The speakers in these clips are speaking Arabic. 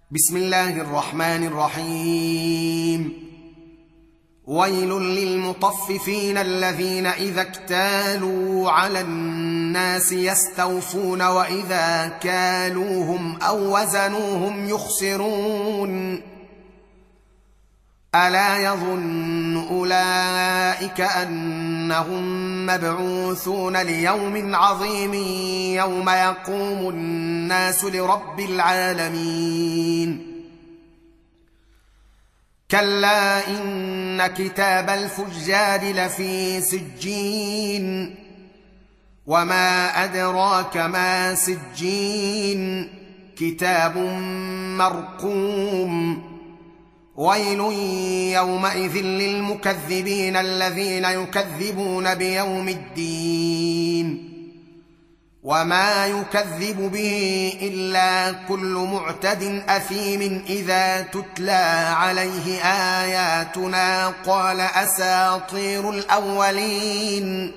بسم الله الرحمن الرحيم. ويل للمطففين الذين إذا اكتالوا على الناس يستوفون وإذا كالوهم أو وزنوهم يخسرون. ألا يظن أولئك أنهم مبعوثون ليوم عظيم يوم يقوم الناس لرب العالمين. كلا إن كتاب الفجار لفي سجين وما أدراك ما سجين كتاب مرقوم. ويل يومئذ للمكذبين الذين يكذبون بيوم الدين وما يكذب به إلا كل معتد أثيم إذا تتلى عليه آياتنا قال أساطير الأولين.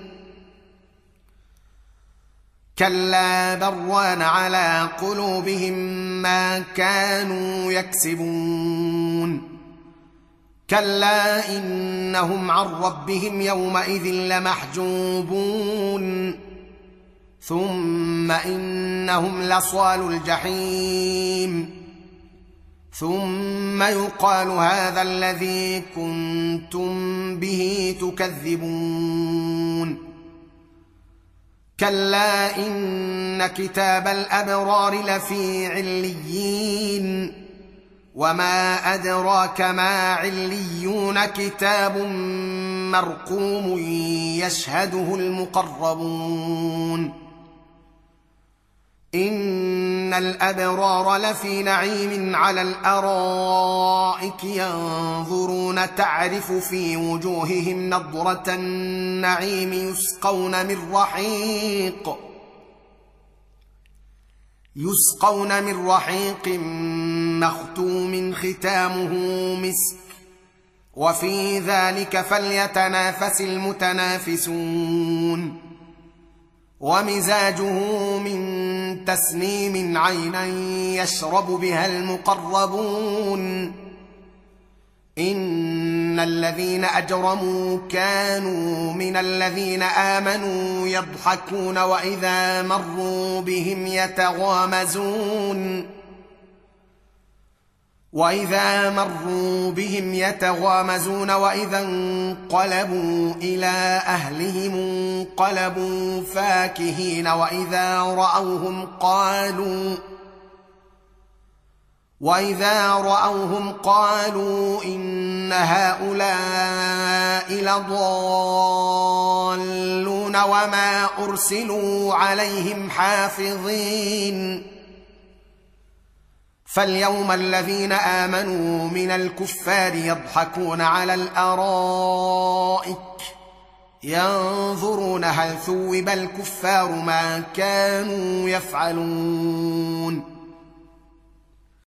كلا بران على قلوبهم ما كانوا يكسبون. كلا إنهم عن ربهم يومئذ لمحجوبون ثم إنهم لصال الجحيم ثم يقال هذا الذي كنتم به تكذبون. كلا إن كتاب الأبرار لفي عليين وما أدراك ما عليون كتاب مرقوم يشهده المقربون. إن الأبرار لفي نعيم على الأرائك ينظرون تعرف في وجوههم نضرة النعيم يسقون من رحيق مختوم ختامه مسك وفي ذلك فليتنافس المتنافسون. ومزاجه من تسنيم عينا يشرب بها المقربون. إن الذين أجرموا كانوا من الذين آمنوا يضحكون وإذا مروا بهم يتغامزون وإذا انقلبوا إلى أهلهم انقلبوا فاكهين وإذا رأوهم قالوا إن هؤلاء لضالون وما أرسلوا عليهم حافظين. فاليوم الذين آمنوا من الكفار يضحكون على الأرائك ينظرون هل ثوب الكفار ما كانوا يفعلون.